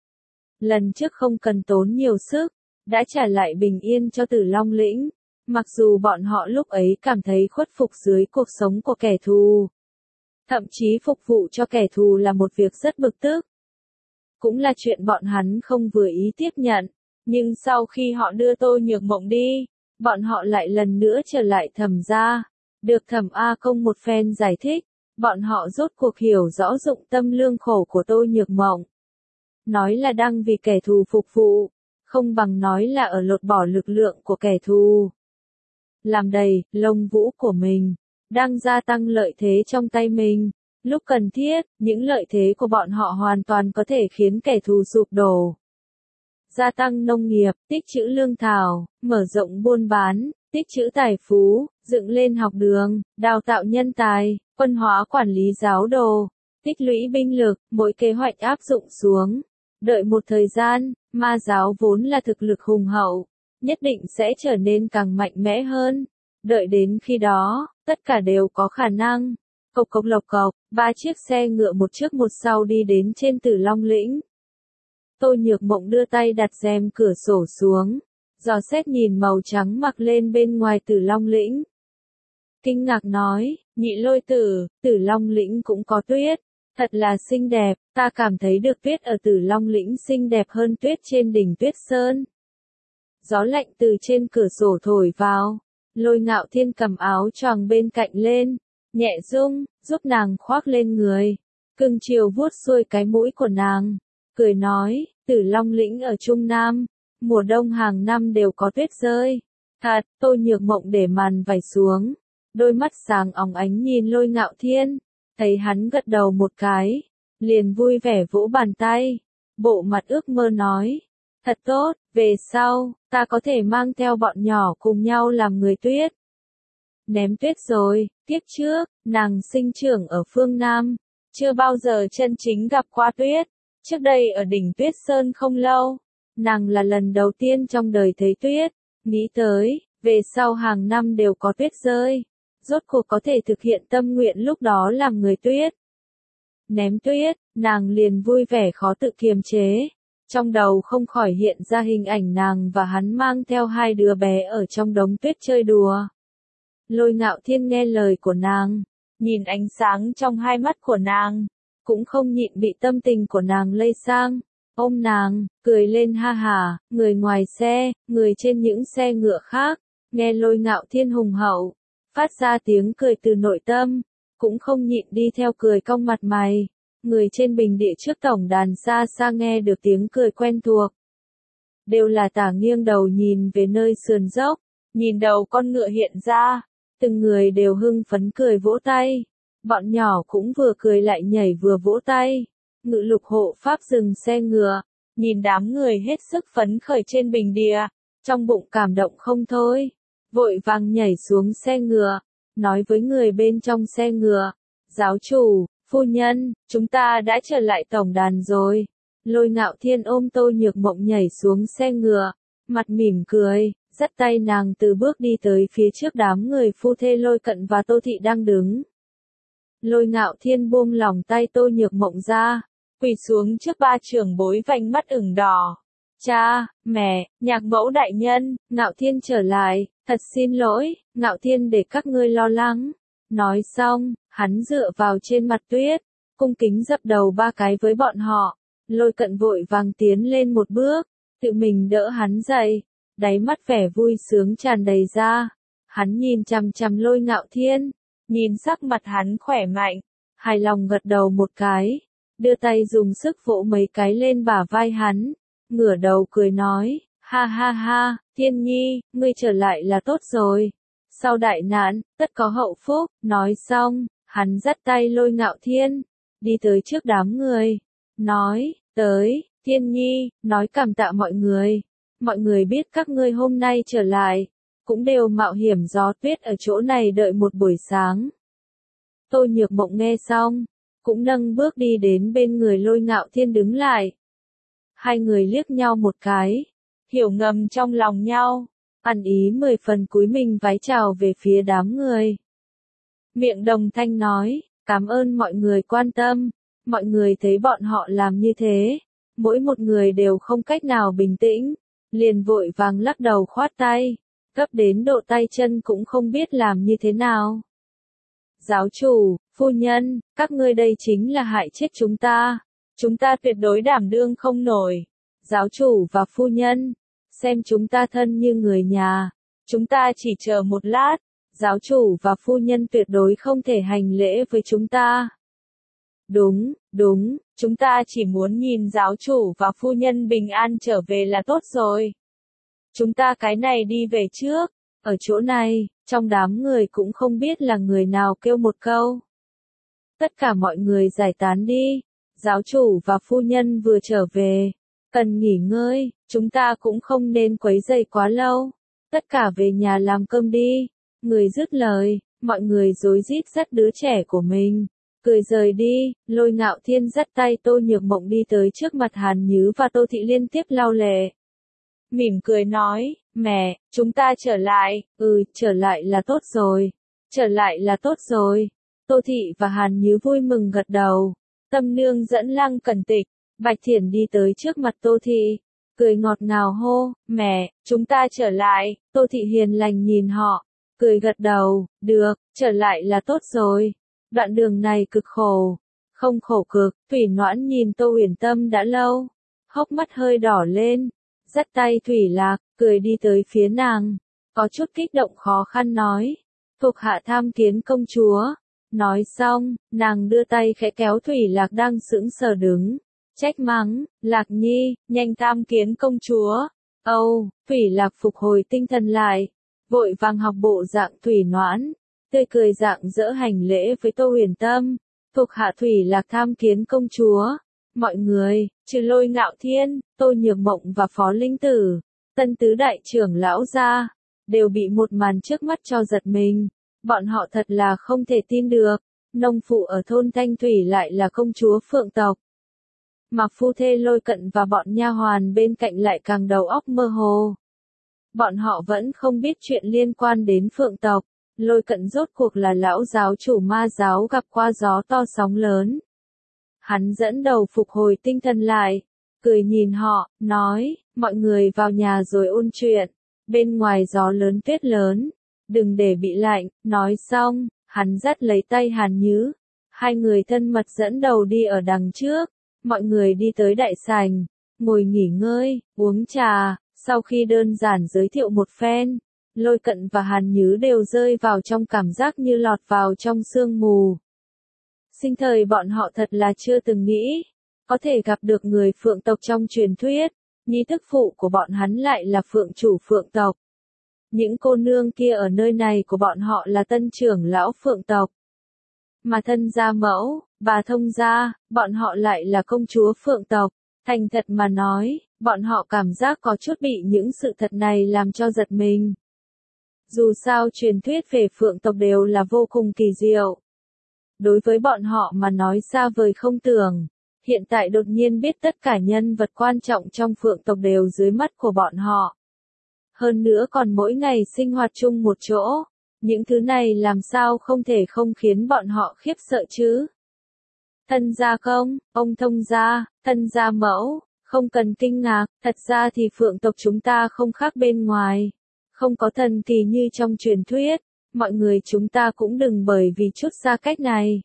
Lần trước không cần tốn nhiều sức, đã trả lại bình yên cho Tử Long Lĩnh, mặc dù bọn họ lúc ấy cảm thấy khuất phục dưới cuộc sống của kẻ thù. Thậm chí phục vụ cho kẻ thù là một việc rất bực tức. Cũng là chuyện bọn hắn không vừa ý tiếp nhận, nhưng sau khi họ đưa Tô Nhược Mộng đi, bọn họ lại lần nữa trở lại Thẩm gia. Được Thẩm A Công một phen giải thích, bọn họ rốt cuộc hiểu rõ dụng tâm lương khổ của Tô Nhược Mộng. Nói là đang vì kẻ thù phục vụ, không bằng nói là ở lột bỏ lực lượng của kẻ thù. Làm đầy, lông vũ của mình, đang gia tăng lợi thế trong tay mình. Lúc cần thiết, những lợi thế của bọn họ hoàn toàn có thể khiến kẻ thù sụp đổ. Gia tăng nông nghiệp, tích trữ lương thảo, mở rộng buôn bán, tích trữ tài phú, dựng lên học đường, đào tạo nhân tài, phân hóa quản lý giáo đồ, tích lũy binh lực, mỗi kế hoạch áp dụng xuống. Đợi một thời gian, ma giáo vốn là thực lực hùng hậu, nhất định sẽ trở nên càng mạnh mẽ hơn. Đợi đến khi đó, tất cả đều có khả năng. Cộc cộc lộc cộc, 3 chiếc xe ngựa một trước một sau đi đến trên Tử Long Lĩnh. Tô Nhược Mộng đưa tay đặt rèm cửa sổ xuống, dò xét nhìn màu trắng mặc lên bên ngoài Tử Long Lĩnh. Kinh ngạc nói, Nhị Lôi Tử, Tử Long Lĩnh cũng có tuyết, thật là xinh đẹp, ta cảm thấy được tuyết ở Tử Long Lĩnh xinh đẹp hơn tuyết trên đỉnh Tuyết Sơn. Gió lạnh từ trên cửa sổ thổi vào, Lôi Ngạo Thiên cầm áo choàng bên cạnh lên, nhẹ rung, giúp nàng khoác lên người, cưng chiều vuốt xuôi cái mũi của nàng, cười nói, Tử Long Lĩnh ở Trung Nam, mùa đông hàng năm đều có tuyết rơi. Thật, Tô Nhược Mộng để màn vải xuống, đôi mắt sáng óng ánh nhìn Lôi Ngạo Thiên, thấy hắn gật đầu một cái, liền vui vẻ vỗ bàn tay, bộ mặt ước mơ nói, thật tốt, về sau, ta có thể mang theo bọn nhỏ cùng nhau làm người tuyết. Ném tuyết rồi, kiếp trước, nàng sinh trưởng ở phương Nam, chưa bao giờ chân chính gặp qua tuyết. Trước đây ở đỉnh Tuyết Sơn không lâu, nàng là lần đầu tiên trong đời thấy tuyết, nghĩ tới, về sau hàng năm đều có tuyết rơi, rốt cuộc có thể thực hiện tâm nguyện lúc đó làm người tuyết. Ném tuyết, nàng liền vui vẻ khó tự kiềm chế, trong đầu không khỏi hiện ra hình ảnh nàng và hắn mang theo hai đứa bé ở trong đống tuyết chơi đùa. Lôi Ngạo Thiên nghe lời của nàng, nhìn ánh sáng trong hai mắt của nàng, cũng không nhịn bị tâm tình của nàng lây sang, ôm nàng, cười lên ha hả, người ngoài xe, người trên những xe ngựa khác, nghe Lôi Ngạo Thiên hùng hậu, phát ra tiếng cười từ nội tâm, cũng không nhịn đi theo cười cong mặt mày. Người trên bình địa trước tổng đàn xa xa nghe được tiếng cười quen thuộc. Đều là tả nghiêng đầu nhìn về nơi sườn dốc, nhìn đầu con ngựa hiện ra, từng người đều hưng phấn cười vỗ tay. Bọn nhỏ cũng vừa cười lại nhảy vừa vỗ tay. Ngự lục hộ pháp dừng xe ngựa, nhìn đám người hết sức phấn khởi trên bình địa, trong bụng cảm động không thôi, vội vàng nhảy xuống xe ngựa, nói với người bên trong xe ngựa, giáo chủ, phu nhân, chúng ta đã trở lại tổng đàn rồi. Lôi Ngạo Thiên ôm Tô Nhược Mộng nhảy xuống xe ngựa, mặt mỉm cười, dắt tay nàng từ bước đi tới phía trước đám người phu thê Lôi Cận và Tô Thị đang đứng. Lôi Ngạo Thiên buông lỏng tay Tô Nhược Mộng ra, quỳ xuống trước ba trưởng bối vành mắt ửng đỏ. Cha, mẹ, nhạc mẫu đại nhân, Ngạo Thiên trở lại, thật xin lỗi, Ngạo Thiên để các ngươi lo lắng. Nói xong, hắn dựa vào trên mặt tuyết, cung kính dập đầu ba cái với bọn họ. Lôi Cận vội vàng tiến lên một bước, tự mình đỡ hắn dậy, đáy mắt vẻ vui sướng tràn đầy ra. Hắn nhìn chằm chằm Lôi Ngạo Thiên, nhìn sắc mặt hắn khỏe mạnh, hài lòng gật đầu một cái, đưa tay dùng sức vỗ mấy cái lên bả vai hắn, ngửa đầu cười nói, ha ha ha, Thiên Nhi, ngươi trở lại là tốt rồi. Sau đại nạn, tất có hậu phúc, nói xong, hắn dắt tay Lôi Ngạo Thiên, đi tới trước đám người, nói, tới, Thiên Nhi, nói cảm tạ mọi người biết các ngươi hôm nay trở lại, cũng đều mạo hiểm gió tuyết ở chỗ này đợi một buổi sáng. Tô Nhược Mộng nghe xong, cũng nâng bước đi đến bên người Lôi Ngạo Thiên đứng lại. Hai người liếc nhau một cái, hiểu ngầm trong lòng nhau, ăn ý 10 phần cúi mình vái chào về phía đám người. Miệng đồng thanh nói, cảm ơn mọi người quan tâm, mọi người thấy bọn họ làm như thế, mỗi một người đều không cách nào bình tĩnh, liền vội vàng lắc đầu khoát tay, cấp đến độ tay chân cũng không biết làm như thế nào. Giáo chủ, phu nhân, các ngươi đây chính là hại chết chúng ta tuyệt đối đảm đương không nổi. Giáo chủ và phu nhân, xem chúng ta thân như người nhà, chúng ta chỉ chờ một lát, giáo chủ và phu nhân tuyệt đối không thể hành lễ với chúng ta. Đúng, chúng ta chỉ muốn nhìn giáo chủ và phu nhân bình an trở về là tốt rồi. Chúng ta cái này đi về trước, ở chỗ này, trong đám người cũng không biết là người nào kêu một câu. Tất cả mọi người giải tán đi, giáo chủ và phu nhân vừa trở về, cần nghỉ ngơi, chúng ta cũng không nên quấy rầy quá lâu. Tất cả về nhà làm cơm đi. Người dứt lời, mọi người rối rít dắt đứa trẻ của mình, cười rời đi. Lôi Ngạo Thiên dắt tay Tô Nhược Mộng đi tới trước mặt Hàn Nhứ và Tô Thị liên tiếp lau lệ. Mỉm cười nói, mẹ, chúng ta trở lại, trở lại là tốt rồi, trở lại là tốt rồi. Tô Thị và Hàn Nhứ vui mừng gật đầu. Tâm nương dẫn Lăng Cẩn Tịch, Bạch Thiển đi tới trước mặt Tô Thị, cười ngọt ngào hô, mẹ, chúng ta trở lại. Tô Thị hiền lành nhìn họ, cười gật đầu, được, trở lại là tốt rồi. Đoạn đường này cực khổ, không khổ cực. Thủy Noãn nhìn Tô Uyển Tâm đã lâu, hốc mắt hơi đỏ lên, dắt tay Thủy Lạc, cười đi tới phía nàng, có chút kích động khó khăn nói, thuộc hạ tham kiến công chúa. Nói xong, nàng đưa tay khẽ kéo Thủy Lạc đang sững sờ đứng, trách mắng, Lạc Nhi, nhanh tham kiến công chúa. Thủy Lạc phục hồi tinh thần lại, vội vàng học bộ dạng Thủy Noãn, tươi cười dạng dỡ hành lễ với Tô Uyển Tâm, thuộc hạ Thủy Lạc tham kiến công chúa. Mọi người, trừ Lôi Ngạo Thiên, Tô Nhược Mộng và Phó Linh Tử, Tân tứ đại trưởng lão ra, đều bị một màn trước mắt cho giật mình. Bọn họ thật là không thể tin được, nông phụ ở thôn Thanh Thủy lại là công chúa Phượng tộc. Mà phu thê Lôi Cận và bọn nha hoàn bên cạnh lại càng đầu óc mơ hồ. Bọn họ vẫn không biết chuyện liên quan đến Phượng tộc. Lôi Cận rốt cuộc là lão giáo chủ ma giáo gặp qua gió to sóng lớn. Hắn dẫn đầu phục hồi tinh thần lại, cười nhìn họ, nói, mọi người vào nhà rồi ôn chuyện, bên ngoài gió lớn tuyết lớn, đừng để bị lạnh, nói xong, hắn dắt lấy tay Hàn Nhứ, hai người thân mật dẫn đầu đi ở đằng trước, mọi người đi tới đại sảnh, ngồi nghỉ ngơi, uống trà, sau khi đơn giản giới thiệu một phen, Lôi Cận và Hàn Nhứ đều rơi vào trong cảm giác như lọt vào trong sương mù. Sinh thời bọn họ thật là chưa từng nghĩ, có thể gặp được người Phượng tộc trong truyền thuyết, nhi thức phụ của bọn hắn lại là Phượng chủ Phượng tộc. Những cô nương kia ở nơi này của bọn họ là tân trưởng lão Phượng tộc. Mà thân gia mẫu, bà thông gia, bọn họ lại là công chúa Phượng tộc. Thành thật mà nói, bọn họ cảm giác có chút bị những sự thật này làm cho giật mình. Dù sao truyền thuyết về Phượng tộc đều là vô cùng kỳ diệu. Đối với bọn họ mà nói xa vời không tưởng, hiện tại đột nhiên biết tất cả nhân vật quan trọng trong Phượng tộc đều dưới mắt của bọn họ. Hơn nữa còn mỗi ngày sinh hoạt chung một chỗ, những thứ này làm sao không thể không khiến bọn họ khiếp sợ chứ. Thân gia công, ông thông gia, thân gia mẫu, không cần kinh ngạc, thật ra thì Phượng tộc chúng ta không khác bên ngoài. Không có thần kỳ như trong truyền thuyết, mọi người chúng ta cũng đừng bởi vì chút xa cách này.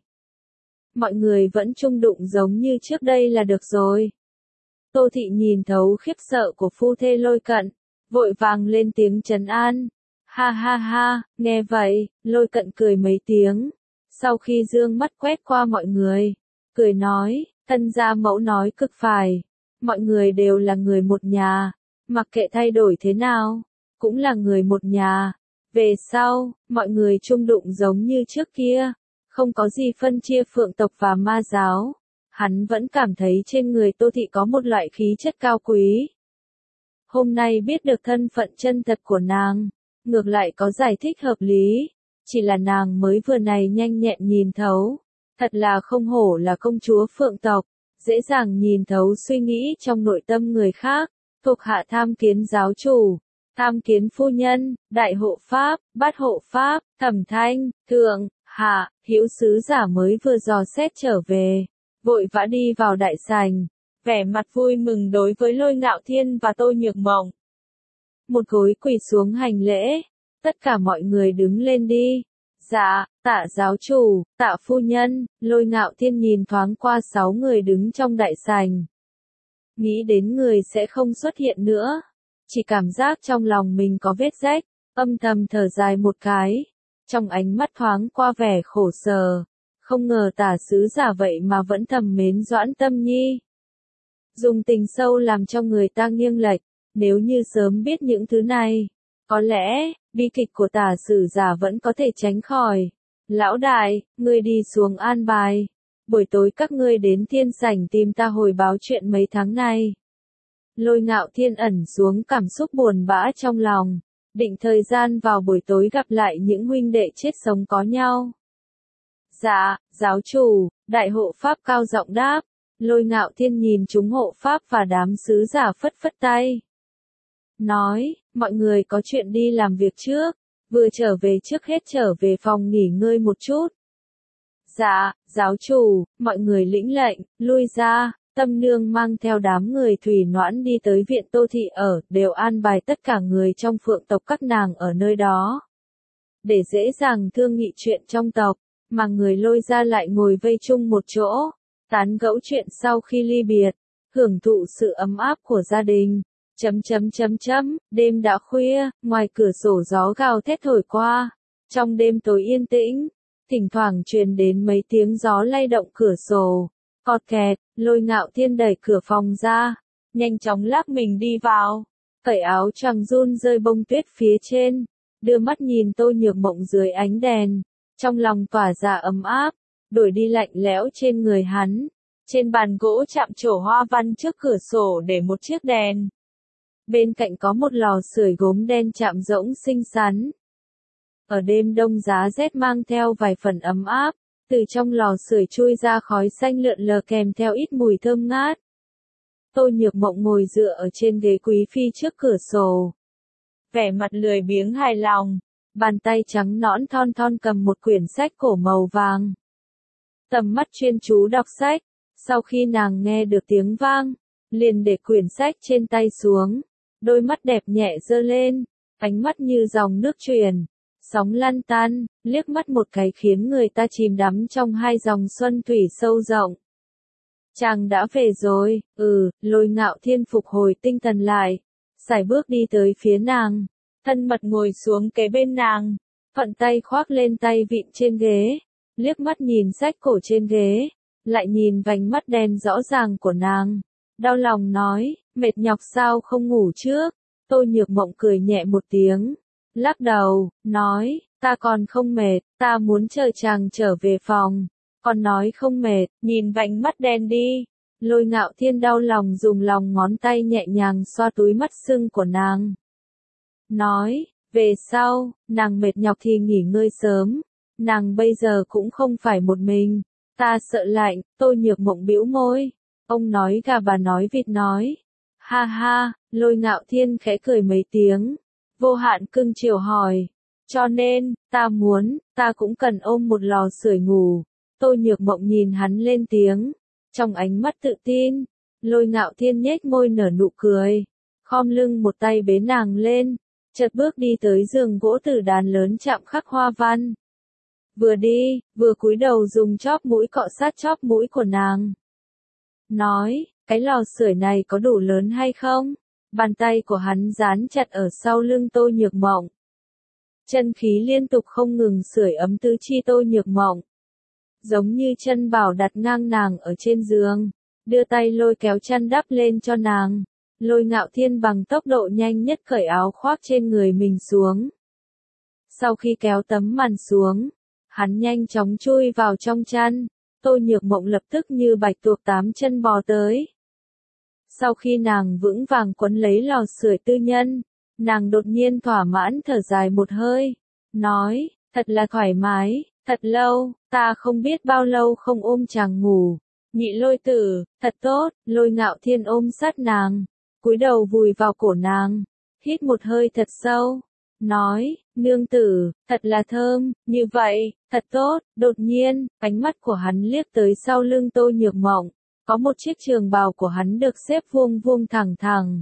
Mọi người vẫn chung đụng giống như trước đây là được rồi. Tô Thị nhìn thấu khiếp sợ của phu thê Lôi Cận, vội vàng lên tiếng trấn an. Ha ha ha, nghe vậy, Lôi Cận cười mấy tiếng. Sau khi dương mắt quét qua mọi người, cười nói, thân gia mẫu nói cực phải. Mọi người đều là người một nhà, mặc kệ thay đổi thế nào, cũng là người một nhà. Về sau, mọi người chung đụng giống như trước kia, không có gì phân chia Phượng tộc và ma giáo. Hắn vẫn cảm thấy trên người Tô Thị có một loại khí chất cao quý. Hôm nay biết được thân phận chân thật của nàng, ngược lại có giải thích hợp lý, chỉ là nàng mới vừa này nhanh nhẹn nhìn thấu, thật là không hổ là công chúa Phượng tộc, dễ dàng nhìn thấu suy nghĩ trong nội tâm người khác, thuộc hạ tham kiến giáo chủ, tham kiến phu nhân, đại hộ pháp, bát hộ pháp, thẩm thanh, thượng, hạ, hữu sứ giả mới vừa dò xét trở về, vội vã đi vào đại sảnh, vẻ mặt vui mừng đối với Lôi Ngạo Thiên và Tô Nhược Mộng. Một gối quỳ xuống hành lễ, tất cả mọi người đứng lên đi. Dạ, tạ giáo chủ, tạ phu nhân, Lôi Ngạo Thiên nhìn thoáng qua 6 người đứng trong đại sảnh. Nghĩ đến người sẽ không xuất hiện nữa, chỉ cảm giác trong lòng mình có vết rách, âm thầm thở dài một cái, trong ánh mắt thoáng qua vẻ khổ sở, không ngờ tả sứ giả vậy mà vẫn thầm mến Doãn Tâm Nhi. Dùng tình sâu làm cho người ta nghiêng lệch, nếu như sớm biết những thứ này, có lẽ, bi kịch của tả sử giả vẫn có thể tránh khỏi. Lão đại, ngươi đi xuống an bài, buổi tối các ngươi đến thiên sảnh tìm ta hồi báo chuyện mấy tháng này. Lôi Ngạo Thiên ẩn xuống cảm xúc buồn bã trong lòng, định thời gian vào buổi tối gặp lại những huynh đệ chết sống có nhau. Dạ, giáo chủ, đại hộ pháp cao giọng đáp. Lôi Ngạo Thiên nhìn chúng hộ pháp và đám sứ giả phất phất tay. Nói, mọi người có chuyện đi làm việc trước, vừa trở về trước hết trở về phòng nghỉ ngơi một chút. Dạ, giáo chủ, mọi người lĩnh lệnh, lui ra, Tâm Nương mang theo đám người Thủy Noãn đi tới viện Tô Thị ở, đều an bài tất cả người trong Phượng tộc các nàng ở nơi đó. Để dễ dàng thương nghị chuyện trong tộc, mà người Lôi ra lại ngồi vây chung một chỗ, tán gẫu chuyện sau khi ly biệt, hưởng thụ sự ấm áp của gia đình. Đêm đã khuya, ngoài cửa sổ gió gào thét thổi qua. Trong đêm tối yên tĩnh, thỉnh thoảng truyền đến mấy tiếng gió lay động cửa sổ. Cọt kẹt, Lôi Ngạo Thiên đẩy cửa phòng ra, nhanh chóng lắc mình đi vào, cởi áo choàng run rơi bông tuyết phía trên, đưa mắt nhìn Tô Nhược Mộng dưới ánh đèn, trong lòng tỏa ra ấm áp, đổi đi lạnh lẽo trên người hắn. Trên bàn gỗ chạm trổ hoa văn trước cửa sổ để một chiếc đèn. Bên cạnh có một lò sưởi gốm đen chạm rỗng xinh xắn. Ở đêm đông giá rét mang theo vài phần ấm áp, từ trong lò sưởi chui ra khói xanh lượn lờ kèm theo ít mùi thơm ngát. Tô Nhược Mộng ngồi dựa ở trên ghế quý phi trước cửa sổ. Vẻ mặt lười biếng hài lòng, bàn tay trắng nõn thon thon cầm một quyển sách cổ màu vàng. Tầm mắt chuyên chú đọc sách, sau khi nàng nghe được tiếng vang, liền để quyển sách trên tay xuống, đôi mắt đẹp nhẹ giơ lên, ánh mắt như dòng nước chuyển, sóng lăn tăn, liếc mắt một cái khiến người ta chìm đắm trong hai dòng xuân thủy sâu rộng. Chàng đã về rồi, Lôi Ngạo Thiên phục hồi tinh thần lại, sải bước đi tới phía nàng, thân mật ngồi xuống kế bên nàng, thuận tay khoác lên tay vịn trên ghế, liếc mắt nhìn sách cổ trên ghế, lại nhìn vành mắt đen rõ ràng của nàng, đau lòng nói, mệt nhọc sao không ngủ trước. Tô Nhược Mộng cười nhẹ một tiếng, lắc đầu, nói, ta còn không mệt, ta muốn chờ chàng trở về phòng. Còn nói không mệt, nhìn vành mắt đen đi. Lôi Ngạo Thiên đau lòng dùng lòng ngón tay nhẹ nhàng xoa túi mắt sưng của nàng. Nói, về sau, nàng mệt nhọc thì nghỉ ngơi sớm. Nàng bây giờ cũng không phải một mình. Ta sợ lạnh. Tô Nhược Mộng bĩu môi. Ông nói gà bà nói vịt nói. Ha ha, Lôi Ngạo Thiên khẽ cười mấy tiếng. Vô hạn cưng chiều hỏi. Cho nên, ta cũng cần ôm một lò sưởi ngủ. Tô Nhược Mộng nhìn hắn lên tiếng, trong ánh mắt tự tin. Lôi Ngạo Thiên nhếch môi nở nụ cười, khom lưng một tay bế nàng lên, chợt bước đi tới giường gỗ tử đàn lớn chạm khắc hoa văn. Vừa đi, vừa cúi đầu dùng chóp mũi cọ sát chóp mũi của nàng. Nói, cái lò sưởi này có đủ lớn hay không? Bàn tay của hắn dán chặt ở sau lưng Tô Nhược Mộng. Chân khí liên tục không ngừng sưởi ấm tứ chi Tô Nhược Mộng. Giống như chân bảo đặt ngang nàng ở trên giường, đưa tay lôi kéo chăn đắp lên cho nàng. Lôi Ngạo Thiên bằng tốc độ nhanh nhất cởi áo khoác trên người mình xuống. Sau khi kéo tấm màn xuống, hắn nhanh chóng chui vào trong chăn. Tô Nhược Mộng lập tức như bạch tuộc tám chân bò tới. Sau khi nàng vững vàng quấn lấy lò sưởi tư nhân, nàng đột nhiên thỏa mãn thở dài một hơi, nói, thật là thoải mái, thật lâu, ta không biết bao lâu không ôm chàng ngủ. Nhị Lôi Tử, thật tốt. Lôi Ngạo Thiên ôm sát nàng, cúi đầu vùi vào cổ nàng, hít một hơi thật sâu, nói, nương tử, thật là thơm, như vậy, thật tốt. Đột nhiên, ánh mắt của hắn liếc tới sau lưng Tô Nhược Mộng, có một chiếc trường bào của hắn được xếp vuông vuông thẳng thẳng.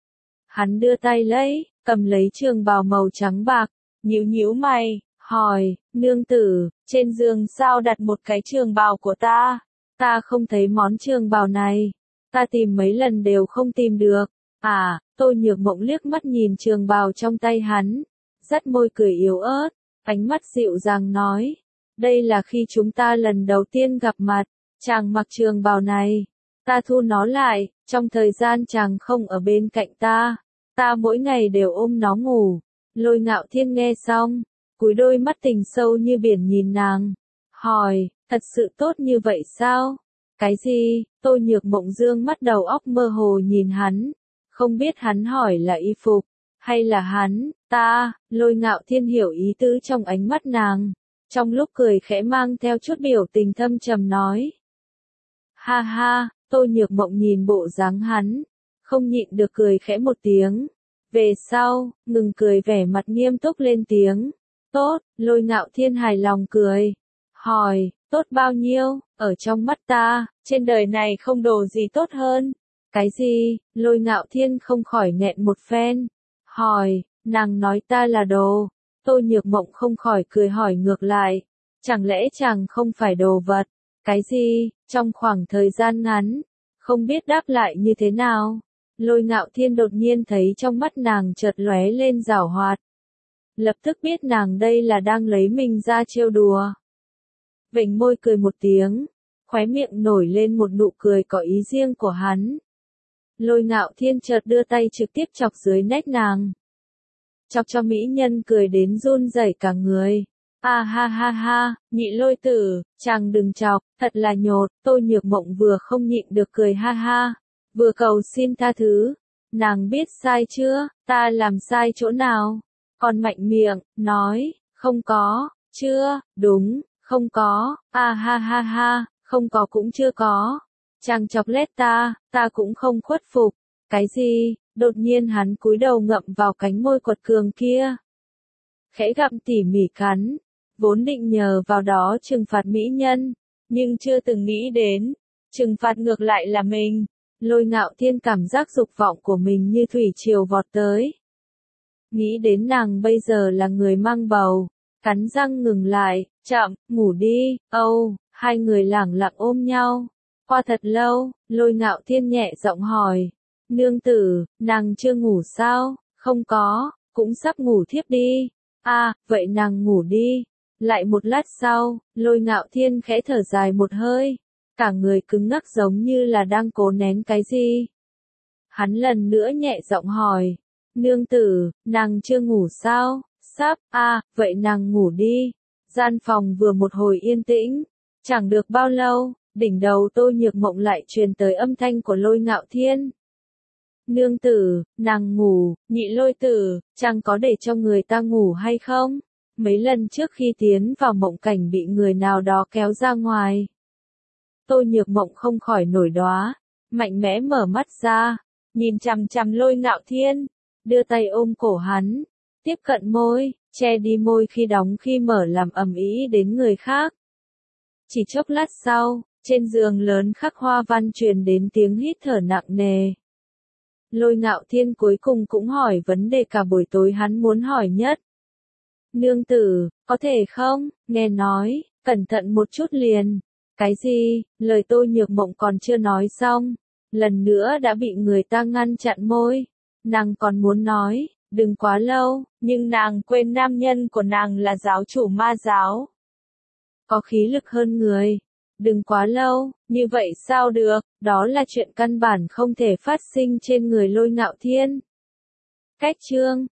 Hắn đưa tay cầm lấy trường bào màu trắng bạc, nhíu nhíu mày, hỏi, nương tử, trên giường sao đặt một cái trường bào của ta? Ta không thấy món trường bào này. Ta tìm mấy lần đều không tìm được. À, Tô Nhược Mộng liếc mắt nhìn trường bào trong tay hắn, dắt môi cười yếu ớt, ánh mắt dịu dàng nói, đây là khi chúng ta lần đầu tiên gặp mặt, chàng mặc trường bào này, ta thu nó lại, trong thời gian chàng không ở bên cạnh ta mỗi ngày đều ôm nó ngủ. Lôi Ngạo Thiên nghe xong, cúi đôi mắt tình sâu như biển nhìn nàng, hỏi, thật sự tốt như vậy sao? Cái gì? Tô Nhược Mộng dương mắt đầu óc mơ hồ nhìn hắn, không biết hắn hỏi là y phục, hay là hắn, Lôi Ngạo Thiên hiểu ý tứ trong ánh mắt nàng, trong lúc cười khẽ mang theo chút biểu tình thâm trầm nói. Ha ha, Tô Nhược Mộng nhìn bộ dáng hắn, không nhịn được cười khẽ một tiếng. Về sau, ngừng cười vẻ mặt nghiêm túc lên tiếng. Tốt. Lôi Ngạo Thiên hài lòng cười, hỏi, tốt bao nhiêu? Ở trong mắt ta, trên đời này không đồ gì tốt hơn. Cái gì? Lôi Ngạo Thiên không khỏi nghẹn một phen, hỏi, nàng nói ta là đồ? Tô Nhược Mộng không khỏi cười hỏi ngược lại, chẳng lẽ chàng không phải đồ vật? Cái gì? Trong khoảng thời gian ngắn, không biết đáp lại như thế nào. Lôi Ngạo Thiên đột nhiên thấy trong mắt nàng chợt lóe lên giảo hoạt, lập tức biết nàng đây là đang lấy mình ra trêu đùa. Vểnh môi cười một tiếng, khóe miệng nổi lên một nụ cười có ý riêng của hắn. Lôi Ngạo Thiên chợt đưa tay trực tiếp chọc dưới nách nàng, chọc cho mỹ nhân cười đến run rẩy cả người. Ha ha ha, Nhị Lôi Tử, chàng đừng chọc, thật là nhột. Tô Nhược Mộng vừa không nhịn được cười ha ha, vừa cầu xin tha thứ. Nàng biết sai chưa? Ta làm sai chỗ nào? Còn mạnh miệng, nói, không có, chưa, đúng, không có, ha ha ha, không có cũng chưa có. Chàng chọc lét ta cũng không khuất phục. Cái gì? Đột nhiên hắn cúi đầu ngậm vào cánh môi quật cường kia, khẽ gặm tỉ mỉ cắn, vốn định nhờ vào đó trừng phạt mỹ nhân, nhưng chưa từng nghĩ đến, trừng phạt ngược lại là mình. Lôi Ngạo Thiên cảm giác dục vọng của mình như thủy triều vọt tới. Nghĩ đến nàng bây giờ là người mang bầu, cắn răng ngừng lại, chậm, ngủ đi, hai người lẳng lặng ôm nhau. Qua thật lâu, Lôi Ngạo Thiên nhẹ giọng hỏi, nương tử, nàng chưa ngủ sao? Không có, cũng sắp ngủ thiếp đi. Vậy nàng ngủ đi. Lại một lát sau, Lôi Ngạo Thiên khẽ thở dài một hơi, cả người cứng ngắc giống như là đang cố nén cái gì. Hắn lần nữa nhẹ giọng hỏi, nương tử, nàng chưa ngủ sao? Sắp, vậy nàng ngủ đi. Gian phòng vừa một hồi yên tĩnh, chẳng được bao lâu, đỉnh đầu Tô Nhược Mộng lại truyền tới âm thanh của Lôi Ngạo Thiên. Nương tử, nàng ngủ, Nhị Lôi tử, chẳng có để cho người ta ngủ hay không? Mấy lần trước khi tiến vào mộng cảnh bị người nào đó kéo ra ngoài. Tô Nhược Mộng không khỏi nổi đoá, mạnh mẽ mở mắt ra, nhìn chằm chằm Lôi Ngạo Thiên, đưa tay ôm cổ hắn, tiếp cận môi, che đi môi khi đóng khi mở làm ầm ĩ đến người khác. Chỉ chốc lát sau, trên giường lớn khắc hoa văn truyền đến tiếng hít thở nặng nề. Lôi Ngạo Thiên cuối cùng cũng hỏi vấn đề cả buổi tối hắn muốn hỏi nhất. Nương tử, có thể không? Nghe nói, cẩn thận một chút liền. Cái gì? Lời Tô Nhược Mộng còn chưa nói xong, lần nữa đã bị người ta ngăn chặn môi. Nàng còn muốn nói, đừng quá lâu, nhưng nàng quên nam nhân của nàng là giáo chủ ma giáo. Có khí lực hơn người. Đừng quá lâu, như vậy sao được, đó là chuyện căn bản không thể phát sinh trên người Lôi Ngạo Thiên. Cách chương